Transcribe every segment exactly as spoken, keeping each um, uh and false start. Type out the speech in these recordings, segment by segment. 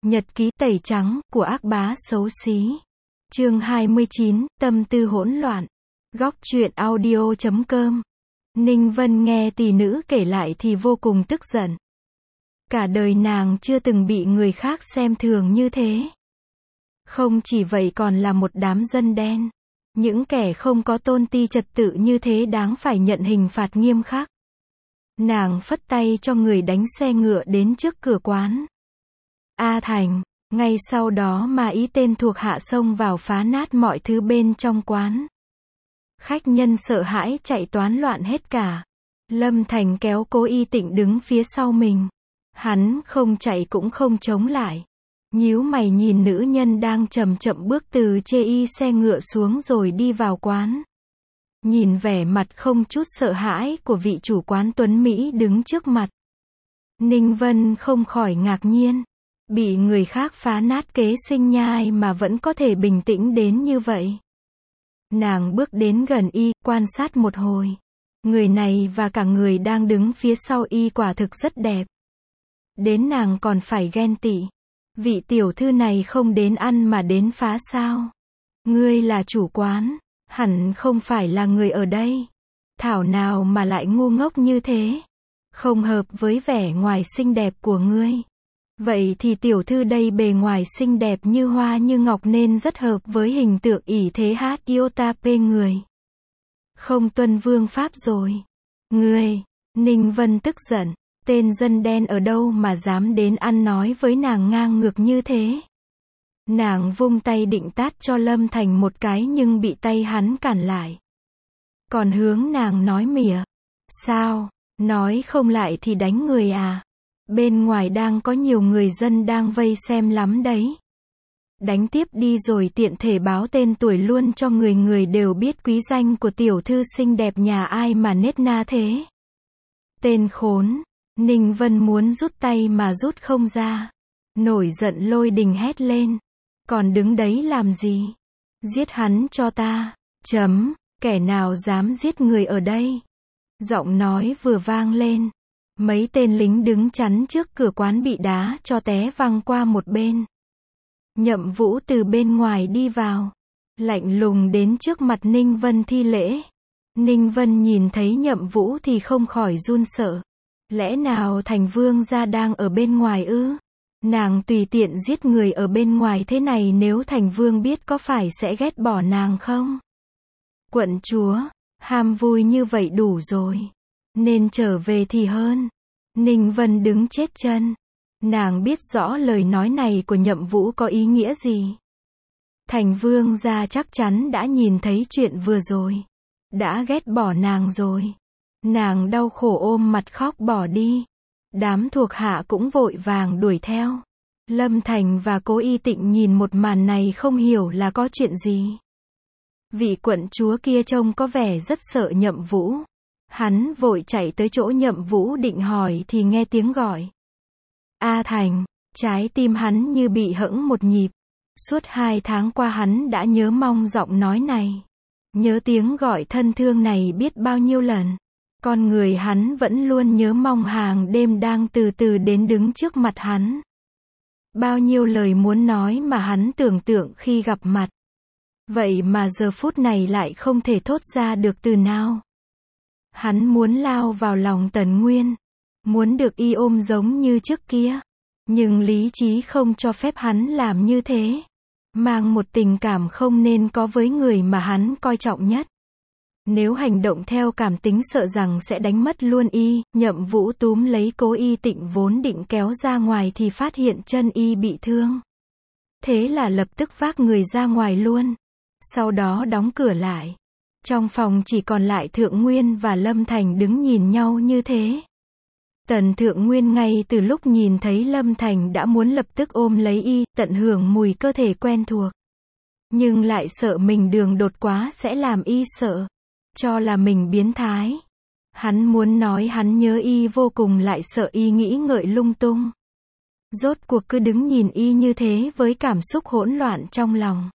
Nhật ký tẩy trắng của ác bá xấu xí. Chương hai mươi chín, tâm tư hỗn loạn. Góc truyện audio chấm com. Ninh Vân nghe tỷ nữ kể lại thì vô cùng tức giận. Cả đời nàng chưa từng bị người khác xem thường như thế. Không chỉ vậy còn là một đám dân đen. Những kẻ không có tôn ti trật tự như thế đáng phải nhận hình phạt nghiêm khắc. Nàng phất tay cho người đánh xe ngựa đến trước cửa quán. A Thành, ngay sau đó mà ý tên thuộc hạ xông vào phá nát mọi thứ bên trong quán. Khách nhân sợ hãi chạy toán loạn hết cả. Lâm Thành kéo Cố Y Tịnh đứng phía sau mình. Hắn không chạy cũng không chống lại. Nhíu mày nhìn nữ nhân đang chậm chậm bước từ chê y xe ngựa xuống rồi đi vào quán. Nhìn vẻ mặt không chút sợ hãi của vị chủ quán tuấn Mỹ đứng trước mặt. Ninh Vân không khỏi ngạc nhiên. Bị người khác phá nát kế sinh nhai mà vẫn có thể bình tĩnh đến như vậy. Nàng bước đến gần y, quan sát một hồi. Người này và cả người đang đứng phía sau y quả thực rất đẹp. Đến nàng còn phải ghen tị. Vị tiểu thư này không đến ăn mà đến phá sao? Ngươi là chủ quán, hẳn không phải là người ở đây. Thảo nào mà lại ngu ngốc như thế? Không hợp với vẻ ngoài xinh đẹp của ngươi. Vậy thì tiểu thư đây bề ngoài xinh đẹp như hoa như ngọc nên rất hợp với hình tượng ỷ thế hát iota pê người. Không tuân vương pháp rồi. Ngươi, Ninh Vân tức giận, tên dân đen ở đâu mà dám đến ăn nói với nàng ngang ngược như thế. Nàng vung tay định tát cho Lâm Thành một cái nhưng bị tay hắn cản lại. Còn hướng nàng nói mỉa. Sao, nói không lại thì đánh người à? Bên ngoài đang có nhiều người dân đang vây xem lắm đấy. Đánh tiếp đi rồi tiện thể báo tên tuổi luôn cho người người đều biết quý danh của tiểu thư xinh đẹp nhà ai mà nết na thế. Tên khốn, Ninh Vân muốn rút tay mà rút không ra. Nổi giận lôi đình hét lên. Còn đứng đấy làm gì? Giết hắn cho ta. Chấm, kẻ nào dám giết người ở đây? Giọng nói vừa vang lên. Mấy tên lính đứng chắn trước cửa quán bị đá cho té văng qua một bên. Nhậm Vũ từ bên ngoài đi vào. Lạnh lùng đến trước mặt Ninh Vân thi lễ. Ninh Vân nhìn thấy Nhậm Vũ thì không khỏi run sợ. Lẽ nào Thành Vương gia đang ở bên ngoài ư? Nàng tùy tiện giết người ở bên ngoài thế này nếu Thành Vương biết có phải sẽ ghét bỏ nàng không? Quận chúa, ham vui như vậy đủ rồi. Nên trở về thì hơn. Ninh Vân đứng chết chân. Nàng biết rõ lời nói này của Nhậm Vũ có ý nghĩa gì. Thành Vương gia chắc chắn đã nhìn thấy chuyện vừa rồi. Đã ghét bỏ nàng rồi. Nàng đau khổ ôm mặt khóc bỏ đi. Đám thuộc hạ cũng vội vàng đuổi theo. Lâm Thành và Cố Y Tịnh nhìn một màn này không hiểu là có chuyện gì. Vị quận chúa kia trông có vẻ rất sợ Nhậm Vũ. Hắn vội chạy tới chỗ Nhậm Vũ định hỏi thì nghe tiếng gọi. A Thành, trái tim hắn như bị hẫng một nhịp. Suốt hai tháng qua hắn đã nhớ mong giọng nói này. Nhớ tiếng gọi thân thương này biết bao nhiêu lần. Con người hắn vẫn luôn nhớ mong hàng đêm đang từ từ đến đứng trước mặt hắn. Bao nhiêu lời muốn nói mà hắn tưởng tượng khi gặp mặt. Vậy mà giờ phút này lại không thể thốt ra được từ nào. Hắn muốn lao vào lòng Tần Nguyên. Muốn được y ôm giống như trước kia. Nhưng lý trí không cho phép hắn làm như thế. Mang một tình cảm không nên có với người mà hắn coi trọng nhất. Nếu hành động theo cảm tính sợ rằng sẽ đánh mất luôn y. Nhậm Vũ túm lấy Cố Y Tịnh vốn định kéo ra ngoài thì phát hiện chân y bị thương. Thế là lập tức vác người ra ngoài luôn. Sau đó đóng cửa lại. Trong phòng chỉ còn lại Thượng Nguyên và Lâm Thành đứng nhìn nhau như thế. Tần Thượng Nguyên ngay từ lúc nhìn thấy Lâm Thành đã muốn lập tức ôm lấy y, tận hưởng mùi cơ thể quen thuộc. Nhưng lại sợ mình đường đột quá sẽ làm y sợ. Cho là mình biến thái. Hắn muốn nói hắn nhớ y vô cùng lại sợ y nghĩ ngợi lung tung. Rốt cuộc cứ đứng nhìn y như thế với cảm xúc hỗn loạn trong lòng.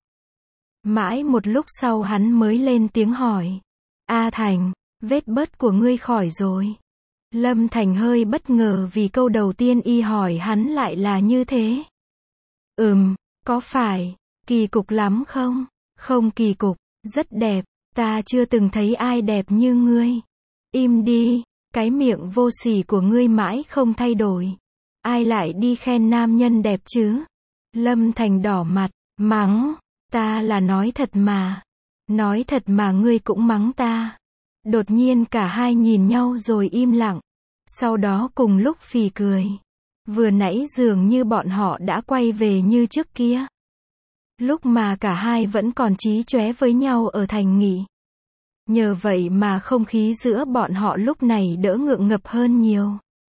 Mãi một lúc sau hắn mới lên tiếng hỏi. A Thành, vết bớt của ngươi khỏi rồi. Lâm Thành hơi bất ngờ vì câu đầu tiên y hỏi hắn lại là như thế. Ừm, có phải kỳ cục lắm không? Không kỳ cục, rất đẹp, ta chưa từng thấy ai đẹp như ngươi. Im đi, cái miệng vô sỉ của ngươi mãi không thay đổi. Ai lại đi khen nam nhân đẹp chứ? Lâm Thành đỏ mặt, mắng, ta là nói thật mà. Nói thật mà ngươi cũng mắng ta. Đột nhiên cả hai nhìn nhau rồi im lặng. Sau đó cùng lúc phì cười. Vừa nãy dường như bọn họ đã quay về như trước kia. Lúc mà cả hai vẫn còn chí chóe với nhau ở thành nghỉ. Nhờ vậy mà không khí giữa bọn họ lúc này đỡ ngượng ngập hơn nhiều.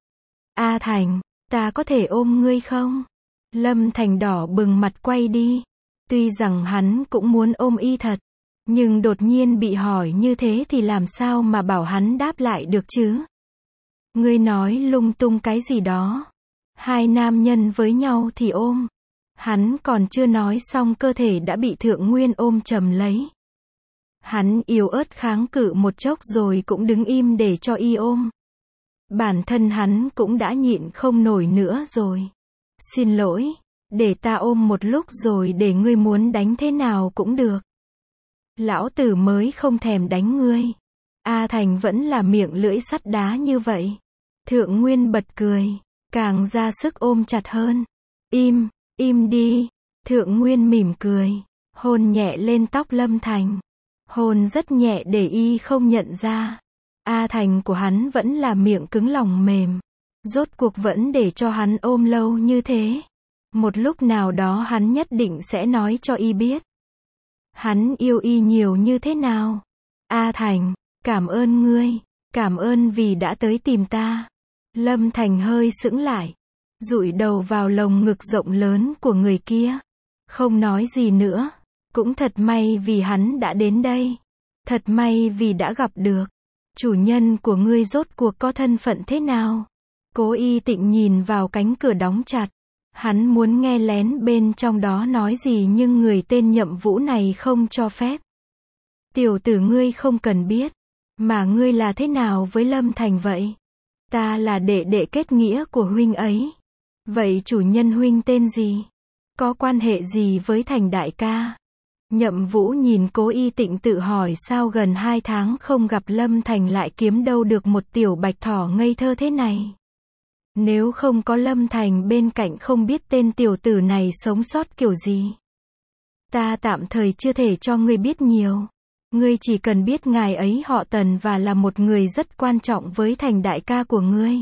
A Thành, ta có thể ôm ngươi không? Lâm Thành đỏ bừng mặt quay đi. Tuy rằng hắn cũng muốn ôm y thật. Nhưng đột nhiên bị hỏi như thế thì làm sao mà bảo hắn đáp lại được chứ? Ngươi nói lung tung cái gì đó. Hai nam nhân với nhau thì ôm. Hắn còn chưa nói xong cơ thể đã bị Thượng Nguyên ôm chầm lấy. Hắn yếu ớt kháng cự một chốc rồi cũng đứng im để cho y ôm. Bản thân hắn cũng đã nhịn không nổi nữa rồi. Xin lỗi, để ta ôm một lúc rồi để ngươi muốn đánh thế nào cũng được. Lão tử mới không thèm đánh ngươi. A Thành vẫn là miệng lưỡi sắt đá như vậy. Thượng Nguyên bật cười, càng ra sức ôm chặt hơn. Im, im đi. Thượng Nguyên mỉm cười, hôn nhẹ lên tóc Lâm Thành. Hôn rất nhẹ để y không nhận ra. A Thành của hắn vẫn là miệng cứng lòng mềm. Rốt cuộc vẫn để cho hắn ôm lâu như thế. Một lúc nào đó hắn nhất định sẽ nói cho y biết. Hắn yêu y nhiều như thế nào. A Thành, cảm ơn ngươi. Cảm ơn vì đã tới tìm ta. Lâm Thành hơi sững lại. Dụi đầu vào lồng ngực rộng lớn của người kia. Không nói gì nữa. Cũng thật may vì hắn đã đến đây. Thật may vì đã gặp được. Chủ nhân của ngươi rốt cuộc có thân phận thế nào? Cố Y Tịnh nhìn vào cánh cửa đóng chặt. Hắn muốn nghe lén bên trong đó nói gì nhưng người tên Nhậm Vũ này không cho phép. Tiểu tử ngươi không cần biết. Mà ngươi là thế nào với Lâm Thành vậy? Ta là đệ đệ kết nghĩa của huynh ấy. Vậy chủ nhân huynh tên gì? Có quan hệ gì với Thành đại ca? Nhậm Vũ nhìn Cố Y Tịnh tự hỏi sao gần hai tháng không gặp Lâm Thành lại kiếm đâu được một tiểu bạch thỏ ngây thơ thế này. Nếu không có Lâm Thành bên cạnh không biết tên tiểu tử này sống sót kiểu gì. Ta tạm thời chưa thể cho ngươi biết nhiều. Ngươi chỉ cần biết ngài ấy họ Tần và là một người rất quan trọng với Thành đại ca của ngươi.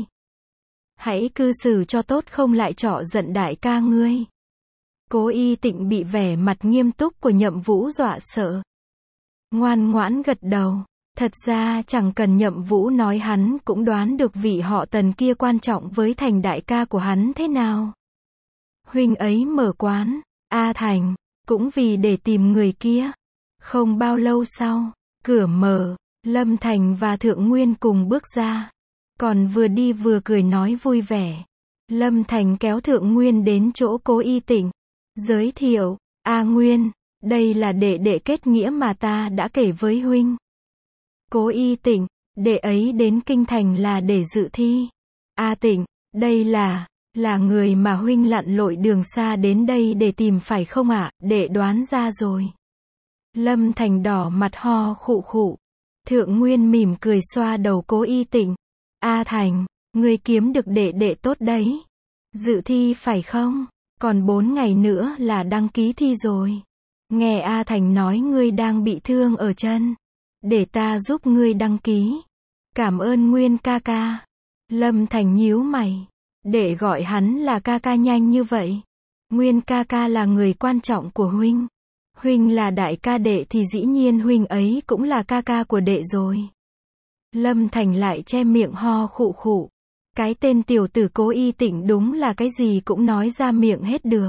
Hãy cư xử cho tốt không lại trọ giận đại ca ngươi. Cố Y Tịnh bị vẻ mặt nghiêm túc của Nhậm Vũ dọa sợ. Ngoan ngoãn gật đầu. Thật ra chẳng cần Nhậm Vũ nói hắn cũng đoán được vị họ Tần kia quan trọng với Thành đại ca của hắn thế nào. Huynh ấy mở quán, A Thành, cũng vì để tìm người kia. Không bao lâu sau, cửa mở, Lâm Thành và Thượng Nguyên cùng bước ra. Còn vừa đi vừa cười nói vui vẻ. Lâm Thành kéo Thượng Nguyên đến chỗ Cố Y Tịnh. Giới thiệu, A Nguyên, đây là đệ đệ kết nghĩa mà ta đã kể với huynh. Cố Y Tịnh, đệ ấy đến kinh thành là để dự thi. A Tịnh, đây là, là người mà huynh lặn lội đường xa đến đây để tìm phải không ạ? Đệ đoán ra rồi. Lâm Thành đỏ mặt ho khụ khụ. Thượng Nguyên mỉm cười xoa đầu Cố Y Tịnh. A Thành, ngươi kiếm được đệ đệ tốt đấy. Dự thi phải không? Còn bốn ngày nữa là đăng ký thi rồi. Nghe A Thành nói ngươi đang bị thương ở chân. Để ta giúp ngươi đăng ký. Cảm ơn Nguyên ca ca. Lâm Thành nhíu mày. Để gọi hắn là ca ca nhanh như vậy. Nguyên ca ca là người quan trọng của huynh. Huynh là đại ca đệ thì dĩ nhiên huynh ấy cũng là ca ca của đệ rồi. Lâm Thành lại che miệng ho khụ khụ. Cái tên tiểu tử Cố Y Tịnh đúng là cái gì cũng nói ra miệng hết được.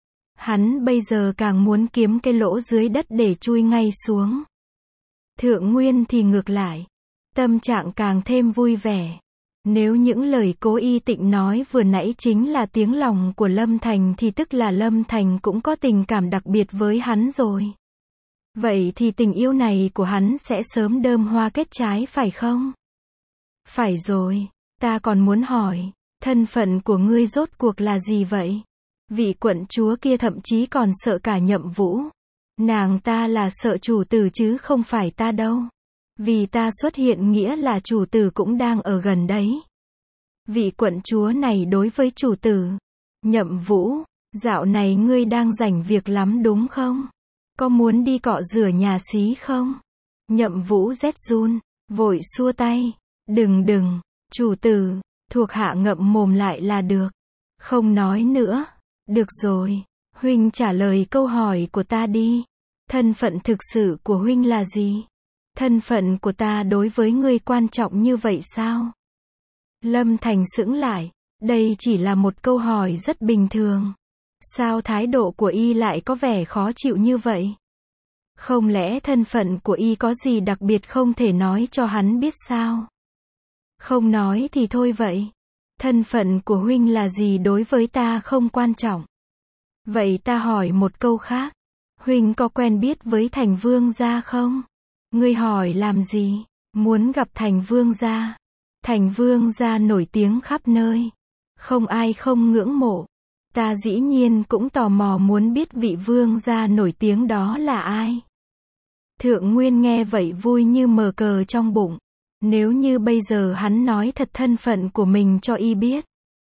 Hắn bây giờ càng muốn kiếm cái lỗ dưới đất để chui ngay xuống. Thượng Nguyên thì ngược lại. Tâm trạng càng thêm vui vẻ. Nếu những lời Cố Y Tịnh nói vừa nãy chính là tiếng lòng của Lâm Thành thì tức là Lâm Thành cũng có tình cảm đặc biệt với hắn rồi. Vậy thì tình yêu này của hắn sẽ sớm đơm hoa kết trái phải không? Phải rồi, ta còn muốn hỏi, thân phận của ngươi rốt cuộc là gì vậy? Vị quận chúa kia thậm chí còn sợ cả Nhậm Vũ. Nàng ta là sợ chủ tử chứ không phải ta đâu. Vì ta xuất hiện nghĩa là chủ tử cũng đang ở gần đấy. Vị quận chúa này đối với chủ tử. Nhậm Vũ, dạo này ngươi đang rảnh việc lắm đúng không? Có muốn đi cọ rửa nhà xí không? Nhậm Vũ rét run, vội xua tay. Đừng đừng, chủ tử, thuộc hạ ngậm mồm lại là được. Không nói nữa. Được rồi, huynh trả lời câu hỏi của ta đi. Thân phận thực sự của huynh là gì? Thân phận của ta đối với ngươi quan trọng như vậy sao? Lâm Thành sững lại, đây chỉ là một câu hỏi rất bình thường. Sao thái độ của y lại có vẻ khó chịu như vậy? Không lẽ thân phận của y có gì đặc biệt không thể nói cho hắn biết sao? Không nói thì thôi vậy. Thân phận của huynh là gì đối với ta không quan trọng. Vậy ta hỏi một câu khác. Huynh có quen biết với Thành Vương gia không? Ngươi hỏi làm gì? Muốn gặp Thành Vương gia. Thành Vương gia nổi tiếng khắp nơi. Không ai không ngưỡng mộ. Ta dĩ nhiên cũng tò mò muốn biết vị vương gia nổi tiếng đó là ai. Thượng Nguyên nghe vậy vui như mờ cờ trong bụng. Nếu như bây giờ hắn nói thật thân phận của mình cho y biết,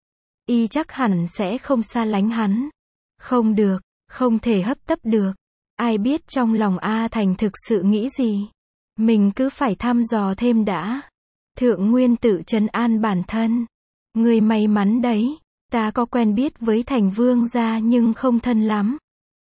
y chắc hẳn sẽ không xa lánh hắn. Không được, không thể hấp tấp được. Ai biết trong lòng A Thành thực sự nghĩ gì. Mình cứ phải thăm dò thêm đã. Thượng Nguyên tự trấn an bản thân. Ngươi may mắn đấy. Ta có quen biết với Thành Vương gia nhưng không thân lắm.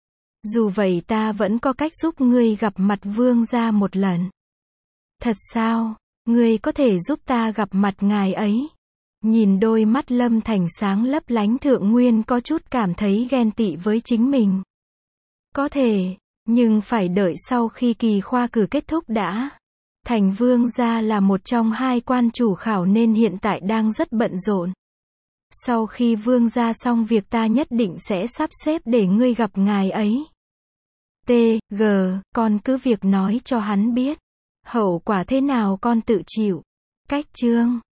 Dù vậy ta vẫn có cách giúp ngươi gặp mặt Vương gia một lần. Thật sao? Ngươi có thể giúp ta gặp mặt ngài ấy. Nhìn đôi mắt Lâm Thành sáng lấp lánh, Thượng Nguyên có chút cảm thấy ghen tị với chính mình. Có thể, nhưng phải đợi sau khi kỳ khoa cử kết thúc đã. Thành Vương gia là một trong hai quan chủ khảo nên hiện tại đang rất bận rộn. Sau khi Vương gia xong việc ta nhất định sẽ sắp xếp để ngươi gặp ngài ấy. T, G, con cứ việc nói cho hắn biết. Hậu quả thế nào con tự chịu. Cách chương